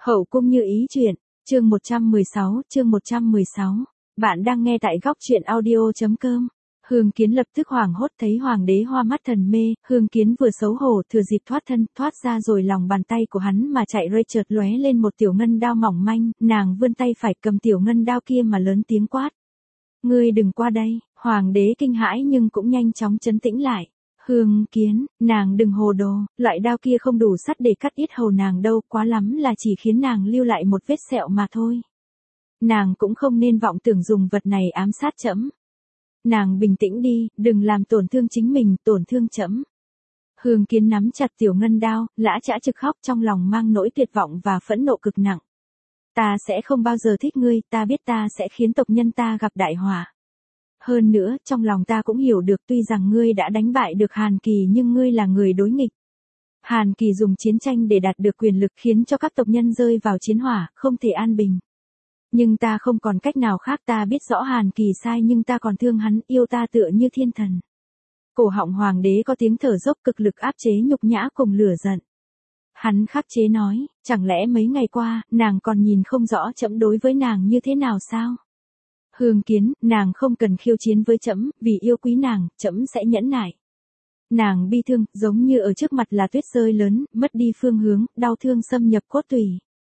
Hậu cung như ý chuyện, chương 116. Bạn đang nghe tại góc truyện audio.com. Hương Kiến lập tức hoảng hốt thấy hoàng đế hoa mắt thần mê, Hương Kiến vừa xấu hổ thừa dịp thoát ra rồi lòng bàn tay của hắn mà chạy rơi chợt lóe lên một tiểu ngân đao mỏng manh, nàng vươn tay phải cầm tiểu ngân đao kia mà lớn tiếng quát. Ngươi đừng qua đây, hoàng đế kinh hãi nhưng cũng nhanh chóng trấn tĩnh lại. Hương Kiến, nàng đừng hồ đồ, loại đao kia không đủ sắt để cắt yết hầu nàng đâu, quá lắm là chỉ khiến nàng lưu lại một vết sẹo mà thôi. Nàng cũng không nên vọng tưởng dùng vật này ám sát trẫm. Nàng bình tĩnh đi, đừng làm tổn thương chính mình, tổn thương trẫm. Hương Kiến nắm chặt tiểu ngân đao, lã chã trực khóc trong lòng mang nỗi tuyệt vọng và phẫn nộ cực nặng. Ta sẽ không bao giờ thích ngươi, ta biết ta sẽ khiến tộc nhân ta gặp đại họa. Hơn nữa, trong lòng ta cũng hiểu được tuy rằng ngươi đã đánh bại được Hàn Kỳ nhưng ngươi là người đối nghịch. Hàn Kỳ dùng chiến tranh để đạt được quyền lực khiến cho các tộc nhân rơi vào chiến hỏa, không thể an bình. Nhưng ta không còn cách nào khác, ta biết rõ Hàn Kỳ sai nhưng ta còn thương hắn, yêu ta tựa như thiên thần. Cổ họng hoàng đế có tiếng thở dốc cực lực áp chế nhục nhã cùng lửa giận. Hắn khắc chế nói, chẳng lẽ mấy ngày qua, nàng còn nhìn không rõ trẫm đối với nàng như thế nào sao? Hương Kiến, nàng không cần khiêu chiến với trẫm, vì yêu quý nàng, trẫm sẽ nhẫn nại. Nàng bi thương, giống như ở trước mặt là tuyết rơi lớn, mất đi phương hướng, đau thương xâm nhập cốt tủy.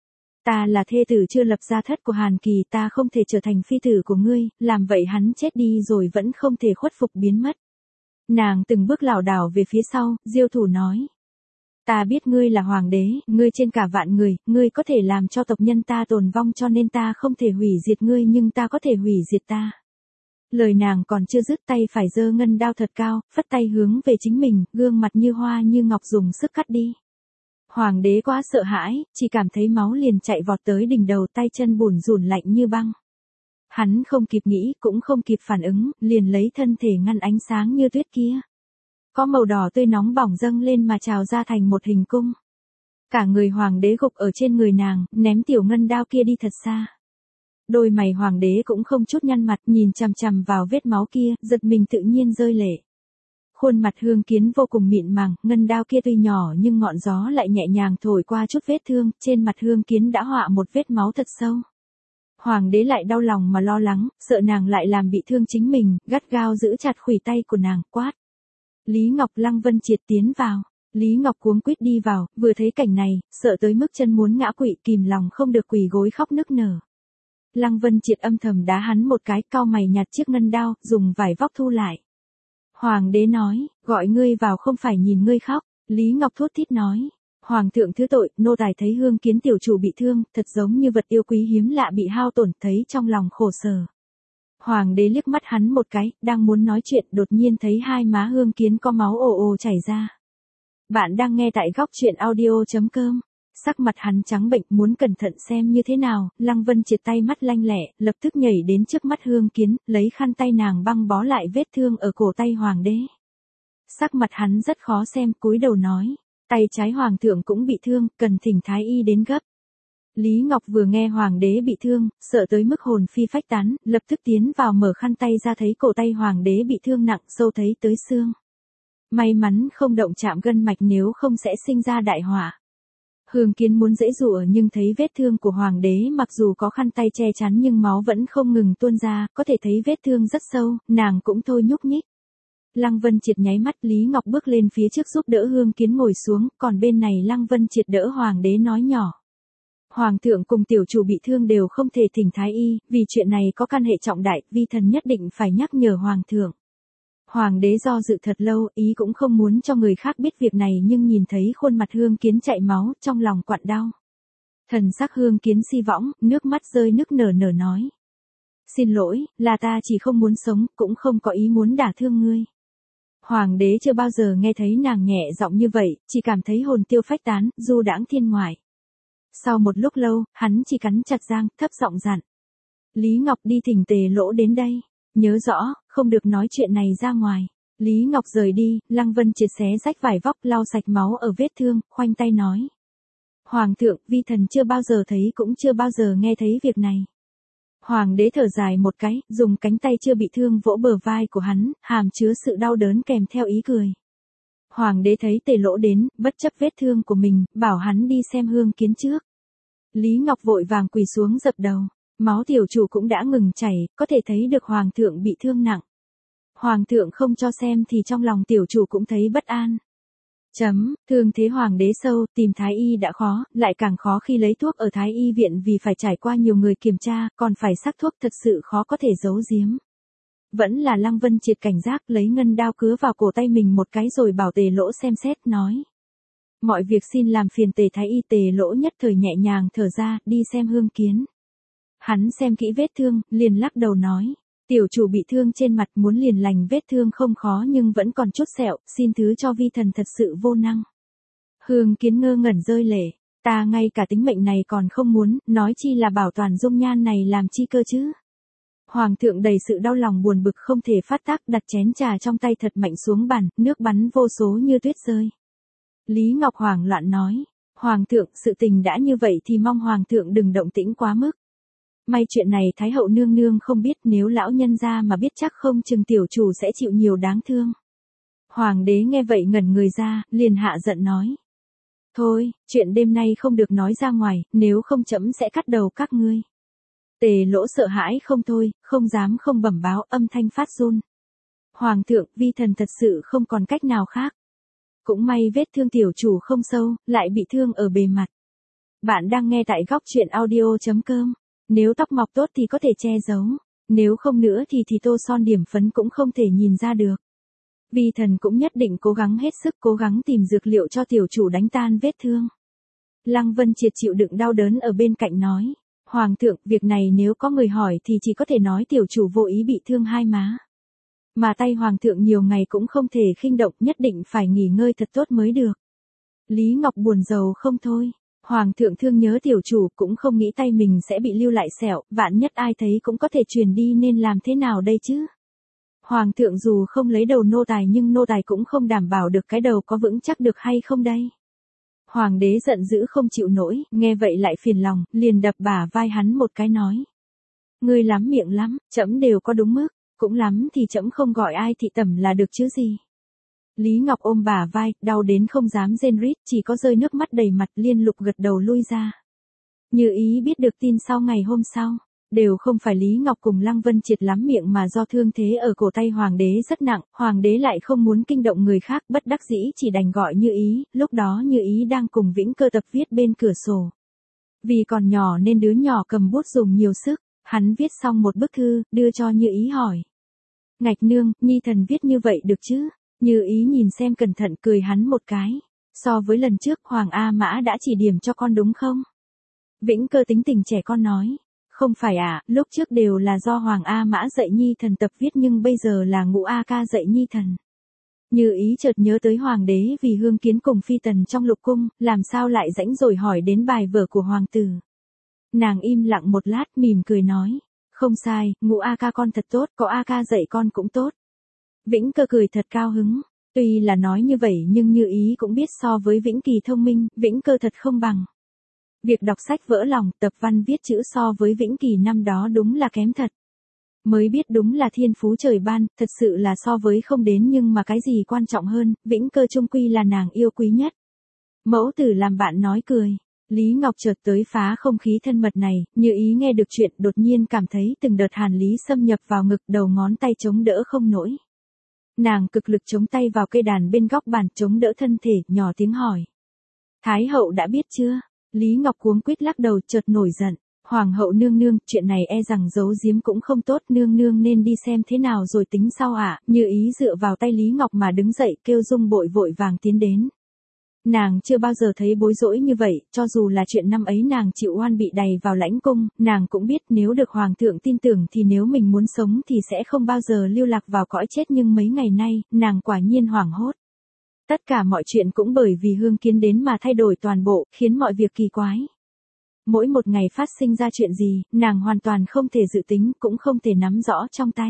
Ta là thê tử chưa lập gia thất của Hàn Kỳ, ta không thể trở thành phi tử của ngươi, làm vậy hắn chết đi rồi vẫn không thể khuất phục biến mất. Nàng từng bước lảo đảo về phía sau, diêu thủ nói. Ta biết ngươi là hoàng đế, ngươi trên cả vạn người, ngươi có thể làm cho tộc nhân ta tồn vong cho nên ta không thể hủy diệt ngươi nhưng ta có thể hủy diệt ta. Lời nàng còn chưa dứt tay phải giơ ngân đao thật cao, phất tay hướng về chính mình, gương mặt như hoa như ngọc dùng sức cắt đi. Hoàng đế quá sợ hãi, chỉ cảm thấy máu liền chạy vọt tới đỉnh đầu, tay chân bủn rủn lạnh như băng. Hắn không kịp nghĩ, cũng không kịp phản ứng, liền lấy thân thể ngăn ánh sáng như tuyết kia. Có màu đỏ tươi nóng bỏng dâng lên mà trào ra thành một hình cung. Cả người hoàng đế gục ở trên người nàng, ném tiểu ngân đao kia đi thật xa. Đôi mày hoàng đế cũng không chút nhăn mặt, nhìn chằm chằm vào vết máu kia, giật mình tự nhiên rơi lệ. Khuôn mặt Hương Kiến vô cùng mịn màng, ngân đao kia tuy nhỏ nhưng ngọn gió lại nhẹ nhàng thổi qua chút vết thương, trên mặt Hương Kiến đã họa một vết máu thật sâu. Hoàng đế lại đau lòng mà lo lắng, sợ nàng lại làm bị thương chính mình, gắt gao giữ chặt khuỷu tay của nàng, quát. Lý Ngọc, Lăng Vân Triệt tiến vào. Lý Ngọc cuống quýt đi vào, vừa thấy cảnh này, sợ tới mức chân muốn ngã quỵ, kìm lòng không được quỳ gối khóc nức nở. Lăng Vân Triệt âm thầm đá hắn một cái, cau mày nhặt chiếc ngân đao, dùng vải vóc thu lại. Hoàng đế nói, gọi ngươi vào không phải nhìn ngươi khóc. Lý Ngọc thốt thít nói, Hoàng thượng thứ tội, nô tài thấy Hương Kiến tiểu chủ bị thương, thật giống như vật yêu quý hiếm lạ bị hao tổn, thấy trong lòng khổ sở. Hoàng đế liếc mắt hắn một cái, đang muốn nói chuyện, đột nhiên thấy hai má Hương Kiến có máu ồ ồ chảy ra. Bạn đang nghe tại góc truyện audio.com. Sắc mặt hắn trắng bệnh, muốn cẩn thận xem như thế nào, Lăng Vân Triệt tay mắt lanh lẹ, lập tức nhảy đến trước mắt Hương Kiến, lấy khăn tay nàng băng bó lại vết thương ở cổ tay hoàng đế. Sắc mặt hắn rất khó xem, cúi đầu nói, tay trái hoàng thượng cũng bị thương, cần thỉnh thái y đến gấp. Lý Ngọc vừa nghe hoàng đế bị thương, sợ tới mức hồn phi phách tán, lập tức tiến vào mở khăn tay ra thấy cổ tay hoàng đế bị thương nặng, sâu thấy tới xương. May mắn không động chạm gân mạch nếu không sẽ sinh ra đại họa. Hương Kiến muốn giãy giụa nhưng thấy vết thương của hoàng đế mặc dù có khăn tay che chắn nhưng máu vẫn không ngừng tuôn ra, có thể thấy vết thương rất sâu, nàng cũng thôi nhúc nhích. Lăng Vân Triệt nháy mắt, Lý Ngọc bước lên phía trước giúp đỡ Hương Kiến ngồi xuống, còn bên này Lăng Vân Triệt đỡ hoàng đế nói nhỏ. Hoàng thượng cùng tiểu chủ bị thương đều không thể thỉnh thái y, vì chuyện này có căn hệ trọng đại, vi thần nhất định phải nhắc nhở hoàng thượng. Hoàng đế do dự thật lâu, ý cũng không muốn cho người khác biết việc này nhưng nhìn thấy khuôn mặt Hương Kiến chảy máu, trong lòng quặn đau. Thần sắc Hương Kiến si võng, nước mắt rơi nức nở nói. Xin lỗi, là ta chỉ không muốn sống, cũng không có ý muốn đả thương ngươi. Hoàng đế chưa bao giờ nghe thấy nàng nhẹ giọng như vậy, chỉ cảm thấy hồn tiêu phách tán, du đãng thiên ngoại. Sau một lúc lâu, hắn chỉ cắn chặt răng, thấp giọng dặn. Lý Ngọc đi thỉnh Tề Lỗ đến đây. Nhớ rõ, không được nói chuyện này ra ngoài. Lý Ngọc rời đi, Lăng Vân Triệt xé rách vải vóc lau sạch máu ở vết thương, khoanh tay nói. Hoàng thượng, vi thần chưa bao giờ thấy cũng chưa bao giờ nghe thấy việc này. Hoàng đế thở dài một cái, dùng cánh tay chưa bị thương vỗ bờ vai của hắn, hàm chứa sự đau đớn kèm theo ý cười. Hoàng đế thấy Tề Lỗ đến, bất chấp vết thương của mình, bảo hắn đi xem Hương Kiến trước. Lý Ngọc vội vàng quỳ xuống dập đầu. Máu tiểu chủ cũng đã ngừng chảy, có thể thấy được hoàng thượng bị thương nặng. Hoàng thượng không cho xem thì trong lòng tiểu chủ cũng thấy bất an. Thương thế hoàng đế sâu, tìm thái y đã khó, lại càng khó khi lấy thuốc ở thái y viện vì phải trải qua nhiều người kiểm tra, còn phải sắc thuốc thật sự khó có thể giấu giếm. Vẫn là Lăng Vân Triệt cảnh giác lấy ngân đao cứa vào cổ tay mình một cái rồi bảo Tề Lỗ xem xét nói. Mọi việc xin làm phiền Tề thái y. Tề Lỗ nhất thời nhẹ nhàng thở ra, đi xem Hương Kiến. Hắn xem kỹ vết thương, liền lắc đầu nói. Tiểu chủ bị thương trên mặt muốn liền lành vết thương không khó nhưng vẫn còn chút sẹo, xin thứ cho vi thần thật sự vô năng. Hương Kiến ngơ ngẩn rơi lệ, ta ngay cả tính mệnh này còn không muốn, nói chi là bảo toàn dung nhan này làm chi cơ chứ. Hoàng thượng đầy sự đau lòng buồn bực không thể phát tác đặt chén trà trong tay thật mạnh xuống bàn, nước bắn vô số như tuyết rơi. Lý Ngọc hoảng loạn nói, Hoàng thượng sự tình đã như vậy thì mong Hoàng thượng đừng động tĩnh quá mức. May chuyện này Thái hậu nương nương không biết nếu lão nhân ra mà biết chắc không chừng tiểu chủ sẽ chịu nhiều đáng thương. Hoàng đế nghe vậy ngẩn người ra, liền hạ giận nói. Thôi, chuyện đêm nay không được nói ra ngoài, nếu không trẫm sẽ cắt đầu các ngươi. Tề Lỗ sợ hãi không thôi, không dám không bẩm báo, âm thanh phát run. Hoàng thượng, vi thần thật sự không còn cách nào khác. Cũng may vết thương tiểu chủ không sâu, lại bị thương ở bề mặt. Bạn đang nghe tại góc truyện audio.com. Nếu tóc mọc tốt thì có thể che giấu, nếu không nữa thì tô son điểm phấn cũng không thể nhìn ra được. Vi thần cũng nhất định cố gắng hết sức cố gắng tìm dược liệu cho tiểu chủ đánh tan vết thương. Lăng Vân Triệt chịu đựng đau đớn ở bên cạnh nói. Hoàng thượng, việc này nếu có người hỏi thì chỉ có thể nói tiểu chủ vô ý bị thương hai má. Mà tay hoàng thượng nhiều ngày cũng không thể khinh động, nhất định phải nghỉ ngơi thật tốt mới được. Lý Ngọc buồn rầu không thôi. Hoàng thượng thương nhớ tiểu chủ cũng không nghĩ tay mình sẽ bị lưu lại sẹo, vạn nhất ai thấy cũng có thể truyền đi nên làm thế nào đây chứ? Hoàng thượng dù không lấy đầu nô tài nhưng nô tài cũng không đảm bảo được cái đầu có vững chắc được hay không đây. Hoàng đế giận dữ không chịu nổi, nghe vậy lại phiền lòng, liền đập bả vai hắn một cái nói. Ngươi lắm miệng lắm, trẫm đều có đúng mức, cũng lắm thì trẫm không gọi ai thị tẩm là được chứ gì. Lý Ngọc ôm bả vai, đau đến không dám rên rít, chỉ có rơi nước mắt đầy mặt liên lục gật đầu lui ra. Như ý biết được tin sau ngày hôm sau, đều không phải Lý Ngọc cùng Lăng Vân Triệt lắm miệng mà do thương thế ở cổ tay hoàng đế rất nặng, hoàng đế lại không muốn kinh động người khác bất đắc dĩ chỉ đành gọi Như Ý, lúc đó Như Ý đang cùng Vĩnh Cơ tập viết bên cửa sổ. Vì còn nhỏ nên đứa nhỏ cầm bút dùng nhiều sức, hắn viết xong một bức thư, đưa cho Như Ý hỏi. Ngạch nương, nhi thần viết như vậy được chứ? Như Ý nhìn xem cẩn thận cười hắn một cái. So với lần trước Hoàng A Mã đã chỉ điểm cho con đúng không? Vĩnh Cơ tính tình trẻ con nói. Không phải lúc trước đều là do Hoàng A Mã dạy nhi thần tập viết nhưng bây giờ là Ngũ A Ca dạy nhi thần. Như Ý chợt nhớ tới Hoàng đế vì Hương Kiến cùng phi tần trong lục cung, làm sao lại rãnh rồi hỏi đến bài vở của Hoàng tử. Nàng im lặng một lát mỉm cười nói. Không sai, Ngũ A Ca con thật tốt, có A Ca dạy con cũng tốt. Vĩnh Cơ cười thật cao hứng. Tuy là nói như vậy nhưng Như Ý cũng biết so với Vĩnh Kỳ thông minh, Vĩnh Cơ thật không bằng. Việc đọc sách vỡ lòng, tập văn viết chữ so với Vĩnh Kỳ năm đó đúng là kém thật. Mới biết đúng là thiên phú trời ban, thật sự là so với không đến nhưng mà cái gì quan trọng hơn, Vĩnh Cơ chung quy là nàng yêu quý nhất. Mẫu tử làm bạn nói cười. Lý Ngọc chợt tới phá không khí thân mật này, Như Ý nghe được chuyện đột nhiên cảm thấy từng đợt hàn lý xâm nhập vào ngực đầu ngón tay chống đỡ không nổi. Nàng cực lực chống tay vào cây đàn bên góc bàn chống đỡ thân thể, nhỏ tiếng hỏi. Thái hậu đã biết chưa? Lý Ngọc cuống quýt lắc đầu chợt nổi giận. Hoàng hậu nương nương, chuyện này e rằng giấu giếm cũng không tốt, nương nương nên đi xem thế nào rồi tính sau ạ. Như Ý dựa vào tay Lý Ngọc mà đứng dậy kêu Dung Bội vội vàng tiến đến. Nàng chưa bao giờ thấy bối rối như vậy, cho dù là chuyện năm ấy nàng chịu oan bị đày vào lãnh cung, nàng cũng biết nếu được hoàng thượng tin tưởng thì nếu mình muốn sống thì sẽ không bao giờ lưu lạc vào cõi chết nhưng mấy ngày nay, nàng quả nhiên hoảng hốt. Tất cả mọi chuyện cũng bởi vì Hương Kiến đến mà thay đổi toàn bộ, khiến mọi việc kỳ quái. Mỗi một ngày phát sinh ra chuyện gì, nàng hoàn toàn không thể dự tính, cũng không thể nắm rõ trong tay.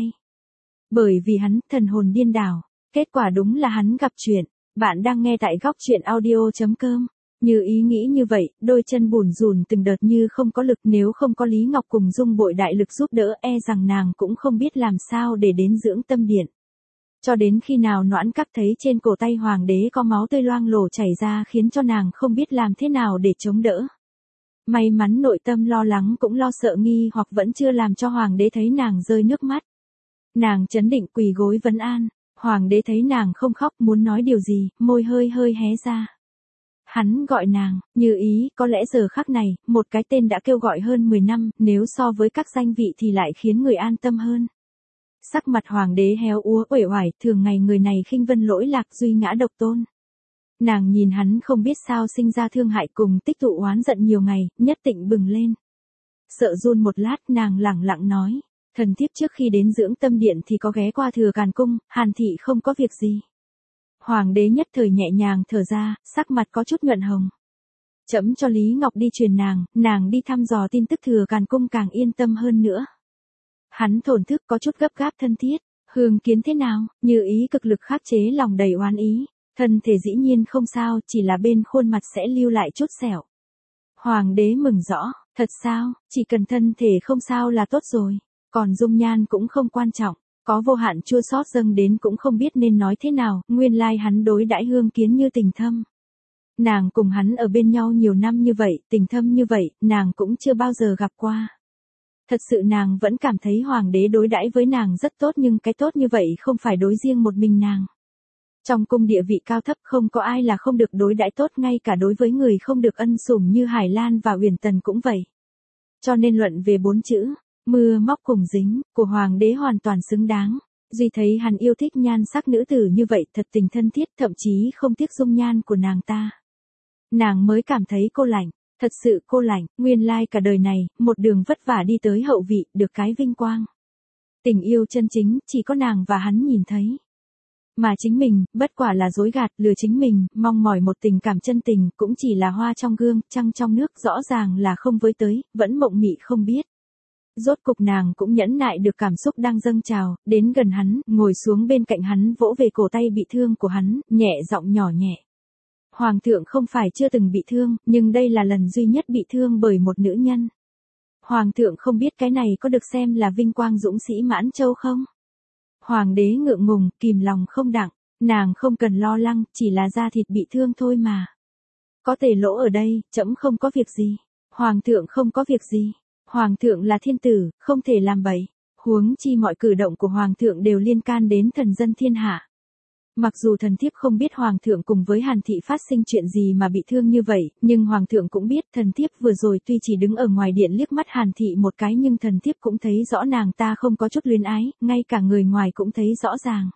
Bởi vì hắn, thần hồn điên đảo, kết quả đúng là hắn gặp chuyện. Bạn đang nghe tại góc truyện audio.com. Như Ý nghĩ như vậy, đôi chân bủn rủn từng đợt như không có lực, nếu không có Lý Ngọc cùng Dung Bội đại lực giúp đỡ e rằng nàng cũng không biết làm sao để đến dưỡng tâm điện. Cho đến khi nào Noãn Các thấy trên cổ tay hoàng đế có máu tươi loang lổ chảy ra khiến cho nàng không biết làm thế nào để chống đỡ. May mắn nội tâm lo lắng cũng lo sợ nghi hoặc vẫn chưa làm cho hoàng đế thấy nàng rơi nước mắt. Nàng trấn định quỳ gối vấn an, hoàng đế thấy nàng không khóc muốn nói điều gì, môi hơi hơi hé ra. Hắn gọi nàng, Như Ý, có lẽ giờ khắc này, một cái tên đã kêu gọi hơn 10 năm, nếu so với các danh vị thì lại khiến người an tâm hơn. Sắc mặt hoàng đế héo úa uể oải, thường ngày người này khinh vân lỗi lạc duy ngã độc tôn. Nàng nhìn hắn không biết sao sinh ra thương hại cùng tích tụ oán giận nhiều ngày, nhất tịnh bừng lên. Sợ run một lát nàng lẳng lặng nói, thần thiếp trước khi đến dưỡng tâm điện thì có ghé qua Thừa Càn Cung, Hàn thị không có việc gì. Hoàng đế nhất thời nhẹ nhàng thở ra, sắc mặt có chút nhuận hồng. Trẫm cho Lý Ngọc đi truyền nàng đi thăm dò tin tức Thừa Càn Cung càng yên tâm hơn nữa. Hắn thổn thức có chút gấp gáp thân thiết, Hương Kiến thế nào, Như Ý cực lực khắc chế lòng đầy oán ý, thân thể dĩ nhiên không sao, chỉ là bên khuôn mặt sẽ lưu lại chút sẹo. Hoàng đế mừng rõ, thật sao, chỉ cần thân thể không sao là tốt rồi, còn dung nhan cũng không quan trọng. Có vô hạn chua xót dâng đến cũng không biết nên nói thế nào, nguyên lai hắn đối đãi Hương Kiến như tình thâm. Nàng cùng hắn ở bên nhau nhiều năm như vậy, tình thâm như vậy, nàng cũng chưa bao giờ gặp qua. Thật sự nàng vẫn cảm thấy hoàng đế đối đãi với nàng rất tốt nhưng cái tốt như vậy không phải đối riêng một mình nàng. Trong cung địa vị cao thấp không có ai là không được đối đãi tốt, ngay cả đối với người không được ân sủng như Hải Lan và Uyển Tần cũng vậy. Cho nên luận về 4 chữ, mưa móc cùng dính, của hoàng đế hoàn toàn xứng đáng. Duy thấy hắn yêu thích nhan sắc nữ tử như vậy thật tình thân thiết, thậm chí không tiếc dung nhan của nàng ta. Nàng mới cảm thấy cô lạnh, thật sự cô lạnh, nguyên lai cả đời này, một đường vất vả đi tới hậu vị, được cái vinh quang. Tình yêu chân chính, chỉ có nàng và hắn nhìn thấy. Mà chính mình, bất quả là dối gạt, lừa chính mình, mong mỏi một tình cảm chân tình, cũng chỉ là hoa trong gương, trăng trong nước, rõ ràng là không với tới, vẫn mộng mị không biết. Rốt cục nàng cũng nhẫn nại được cảm xúc đang dâng trào, đến gần hắn, ngồi xuống bên cạnh hắn vỗ về cổ tay bị thương của hắn, nhẹ giọng nhỏ nhẹ. Hoàng thượng không phải chưa từng bị thương, nhưng đây là lần duy nhất bị thương bởi một nữ nhân. Hoàng thượng không biết cái này có được xem là vinh quang dũng sĩ Mãn Châu không? Hoàng đế ngượng ngùng, kìm lòng không đặng, nàng không cần lo lắng, chỉ là da thịt bị thương thôi mà. Có tề lỗ ở đây, trẫm không có việc gì. Hoàng thượng không có việc gì. Hoàng thượng là thiên tử, không thể làm bậy. Huống chi mọi cử động của hoàng thượng đều liên can đến thần dân thiên hạ. Mặc dù thần thiếp không biết hoàng thượng cùng với Hàn thị phát sinh chuyện gì mà bị thương như vậy, nhưng hoàng thượng cũng biết thần thiếp vừa rồi tuy chỉ đứng ở ngoài điện liếc mắt Hàn thị một cái nhưng thần thiếp cũng thấy rõ nàng ta không có chút luyến ái, ngay cả người ngoài cũng thấy rõ ràng.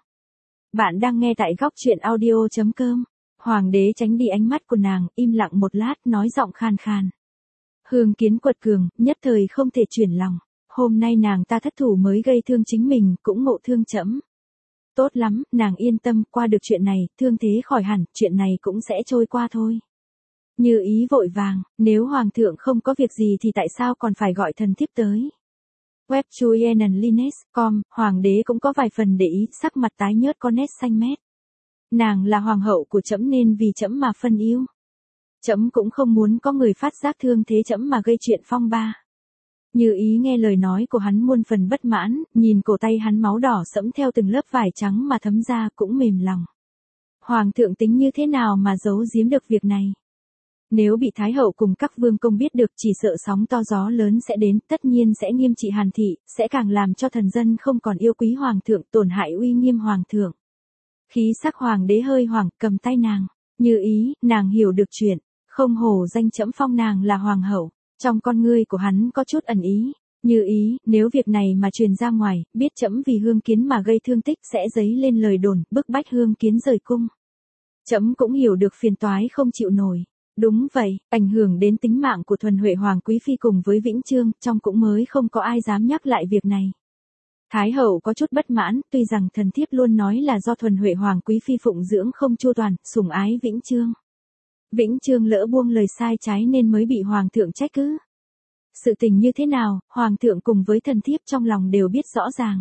Bạn đang nghe tại góc truyện audio.com. Hoàng đế tránh đi ánh mắt của nàng, im lặng một lát, nói giọng khan khan. Hương Kiến quật cường, nhất thời không thể chuyển lòng. Hôm nay nàng ta thất thủ mới gây thương chính mình, cũng ngộ thương trẫm. Tốt lắm, nàng yên tâm, qua được chuyện này, thương thế khỏi hẳn, chuyện này cũng sẽ trôi qua thôi. Như Ý vội vàng, nếu hoàng thượng không có việc gì thì tại sao còn phải gọi thần thiếp tới. Web Chuyenanlines.com, hoàng đế cũng có vài phần để ý, sắc mặt tái nhớt có nét xanh mét. Nàng là hoàng hậu của trẫm nên vì trẫm mà phân yêu. Trẫm cũng không muốn có người phát giác thương thế trẫm mà gây chuyện phong ba. Như Ý nghe lời nói của hắn muôn phần bất mãn, nhìn cổ tay hắn máu đỏ sẫm theo từng lớp vải trắng mà thấm ra cũng mềm lòng. Hoàng thượng tính như thế nào mà giấu giếm được việc này? Nếu bị Thái hậu cùng các vương công biết được chỉ sợ sóng to gió lớn sẽ đến, tất nhiên sẽ nghiêm trị Hàn thị, sẽ càng làm cho thần dân không còn yêu quý hoàng thượng, tổn hại uy nghiêm hoàng thượng. Khí sắc hoàng đế hơi hoảng, cầm tay nàng. Như Ý, nàng hiểu được chuyện, không hổ danh trẫm phong nàng là hoàng hậu. Trong con ngươi của hắn có chút ẩn ý. Như Ý, nếu việc này mà truyền ra ngoài, biết trẫm vì Hương Kiến mà gây thương tích sẽ dấy lên lời đồn, bức bách Hương Kiến rời cung. Trẫm cũng hiểu được phiền toái không chịu nổi. Đúng vậy, ảnh hưởng đến tính mạng của Thuần Huệ Hoàng Quý Phi cùng với Vĩnh Chương, trong cũng mới không có ai dám nhắc lại việc này. Thái hậu có chút bất mãn, tuy rằng thần thiếp luôn nói là do Thuần Huệ Hoàng Quý Phi phụng dưỡng không chu toàn, sủng ái Vĩnh Chương. Vĩnh Chương lỡ buông lời sai trái nên mới bị hoàng thượng trách cứ. Sự tình như thế nào, hoàng thượng cùng với thần thiếp trong lòng đều biết rõ ràng.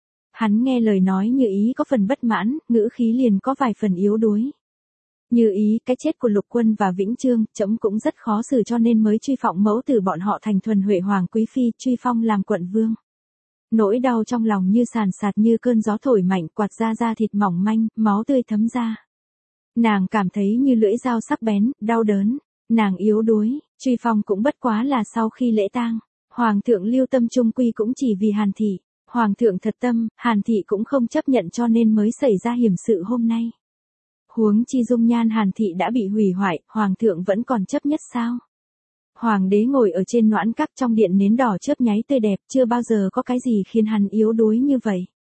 Hắn nghe lời nói Như Ý có phần bất mãn, ngữ khí liền có vài phần yếu đuối. Như Ý, cái chết của Lục Quân và Vĩnh Chương, trẫm cũng rất khó xử cho nên mới truy phọng mẫu tử bọn họ thành Thuần Huệ Hoàng Quý Phi, truy phong làm quận vương. Nỗi đau trong lòng như sàn sạt như cơn gió thổi mạnh, quạt ra da thịt mỏng manh, máu tươi thấm ra. Nàng cảm thấy như lưỡi dao sắc bén, đau đớn. nàng yếu đuối, truy phong cũng bất quá là sau khi lễ tang. Hoàng thượng lưu tâm trung quy cũng chỉ vì Hàn thị. Hoàng thượng thật tâm, Hàn thị cũng không chấp nhận cho nên mới xảy ra hiểm sự hôm nay. Huống chi dung nhan Hàn thị đã bị hủy hoại, Hoàng thượng vẫn còn chấp nhất sao? Hoàng đế ngồi ở trên noãn các trong điện nến đỏ chớp nháy tươi đẹp, chưa bao giờ có cái gì khiến hắn yếu đuối như vậy.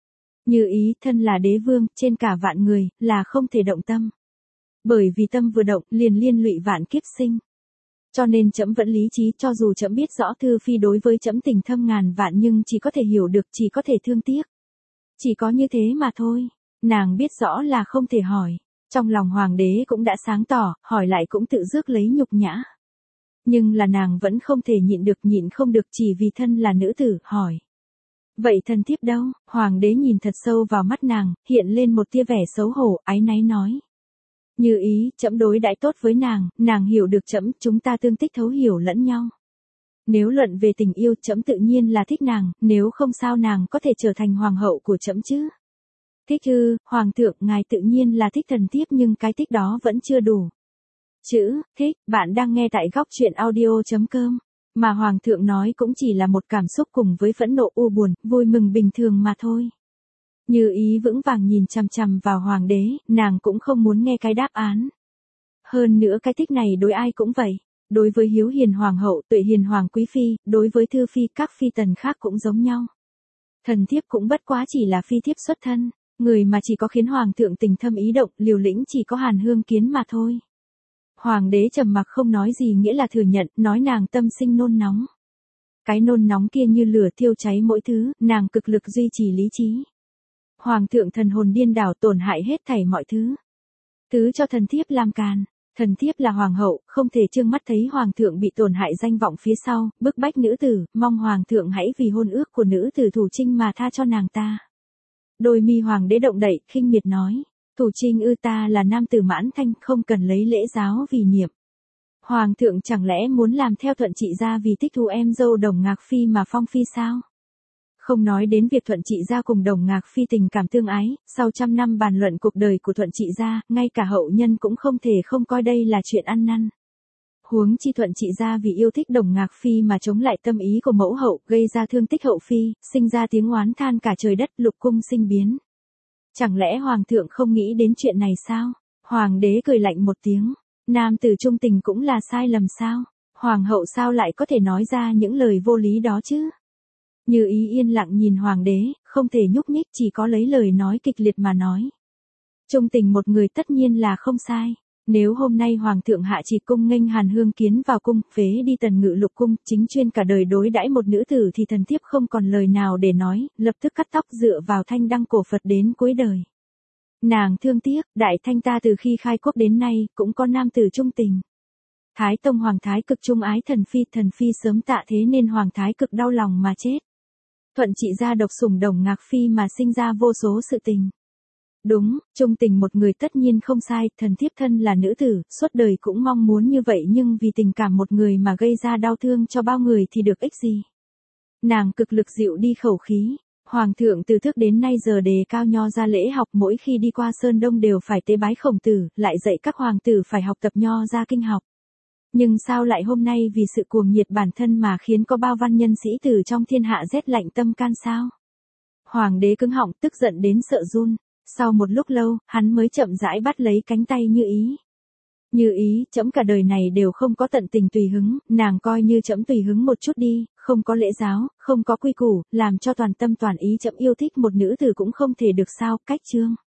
Như ý thân là đế vương, trên cả vạn người, là không thể động tâm. Bởi vì tâm vừa động, liền liên lụy vạn kiếp sinh. Cho nên trẫm vẫn lý trí, cho dù trẫm biết rõ Thư Phi đối với trẫm tình thâm ngàn vạn nhưng chỉ có thể hiểu được, chỉ có thể thương tiếc. Chỉ có như thế mà thôi. Nàng biết rõ là không thể hỏi. Trong lòng hoàng đế cũng đã sáng tỏ, hỏi lại cũng tự rước lấy nhục nhã. Nhưng là nàng vẫn không thể nhịn không được chỉ vì thân là nữ tử, hỏi. Vậy thần thiếp đâu? Hoàng đế nhìn thật sâu vào mắt nàng, hiện lên một tia vẻ xấu hổ, áy náy nói. Như ý, trẫm đối đãi tốt với nàng hiểu được trẫm, chúng ta tương tích thấu hiểu lẫn nhau. Nếu luận về tình yêu, trẫm tự nhiên là thích nàng, nếu không sao nàng có thể trở thành hoàng hậu của trẫm chứ? Thích ư? Hoàng thượng, ngài tự nhiên là thích thần thiếp nhưng cái thích đó vẫn chưa đủ. Chữ, thích, bạn đang nghe tại góc truyện audio.com. Mà hoàng thượng nói cũng chỉ là một cảm xúc cùng với phẫn nộ u buồn, vui mừng bình thường mà thôi. Như ý vững vàng nhìn chằm chằm vào hoàng đế, nàng cũng không muốn nghe cái đáp án. Hơn nữa cái thích này đối ai cũng vậy. Đối với Hiếu Hiền Hoàng hậu, Tuệ Hiền Hoàng quý phi, đối với Thư Phi, các phi tần khác cũng giống nhau. Thần thiếp cũng bất quá chỉ là phi thiếp xuất thân, người mà chỉ có khiến hoàng thượng tình thâm ý động, liều lĩnh chỉ có Hàn Hương Kiến mà thôi. Hoàng đế trầm mặc không nói gì nghĩa là thừa nhận, nói nàng tâm sinh nôn nóng. Cái nôn nóng kia như lửa thiêu cháy mỗi thứ, nàng cực lực duy trì lý trí. Hoàng thượng thần hồn điên đảo tổn hại hết thảy mọi thứ. Thứ cho thần thiếp làm càn. Thần thiếp là hoàng hậu, không thể trương mắt thấy hoàng thượng bị tổn hại danh vọng phía sau, bức bách nữ tử, mong hoàng thượng hãy vì hôn ước của nữ tử Thủ Trinh mà tha cho nàng ta. Đôi mi hoàng đế động đậy, khinh miệt nói, Thủ Trinh ư, ta là nam tử mãn thanh, không cần lấy lễ giáo vì niệm. Hoàng thượng chẳng lẽ muốn làm theo Thuận Trị gia vì thích thú em dâu Đồng Ngạc Phi mà phong phi sao? Không nói đến việc Thuận Trị gia cùng Đồng Ngạc Phi tình cảm tương ái, sau trăm năm bàn luận cuộc đời của Thuận Trị gia, ngay cả hậu nhân cũng không thể không coi đây là chuyện ăn năn. Huống chi Thuận Trị gia vì yêu thích Đồng Ngạc Phi mà chống lại tâm ý của mẫu hậu, gây ra thương tích hậu phi, sinh ra tiếng oán than cả trời đất, lục cung sinh biến. Chẳng lẽ hoàng thượng không nghĩ đến chuyện này sao? Hoàng đế cười lạnh một tiếng, nam tử trung tình cũng là sai lầm sao? Hoàng hậu sao lại có thể nói ra những lời vô lý đó chứ? Như ý yên lặng nhìn hoàng đế, không thể nhúc nhích, chỉ có lấy lời nói kịch liệt mà nói. Trung tình một người tất nhiên là không sai. Nếu hôm nay hoàng thượng hạ chỉ cung nghênh Hàn Hương Kiến vào cung, phế đi Tần Ngự Lục cung, chính chuyên cả đời đối đãi một nữ tử thì thần thiếp không còn lời nào để nói, lập tức cắt tóc dựa vào thanh đăng cổ Phật đến cuối đời. Nàng thương tiếc, đại thanh ta từ khi khai quốc đến nay, cũng có nam tử trung tình. Thái Tông Hoàng Thái Cực trung ái thần phi sớm tạ thế nên Hoàng Thái Cực đau lòng mà chết. Thuận Trị gia độc sủng Đồng Ngạc Phi mà sinh ra vô số sự tình. Đúng, trung tình một người tất nhiên không sai, thần thiếp thân là nữ tử, suốt đời cũng mong muốn như vậy nhưng vì tình cảm một người mà gây ra đau thương cho bao người thì được ích gì. Nàng cực lực dịu đi khẩu khí. Hoàng thượng từ trước đến nay giờ đề cao nho ra lễ học, mỗi khi đi qua Sơn Đông đều phải tế bái Khổng Tử, lại dạy các hoàng tử phải học tập nho ra kinh học. Nhưng sao lại hôm nay vì sự cuồng nhiệt bản thân mà khiến có bao văn nhân sĩ tử trong thiên hạ rét lạnh tâm can sao? Hoàng đế cứng họng, tức giận đến sợ run. Sau một lúc lâu, hắn mới chậm rãi bắt lấy cánh tay Như ý. Như ý, trẫm cả đời này đều không có tận tình tùy hứng, nàng coi như trẫm tùy hứng một chút đi, không có lễ giáo, không có quy củ, làm cho toàn tâm toàn ý trẫm yêu thích một nữ tử cũng không thể được sao, cách chương.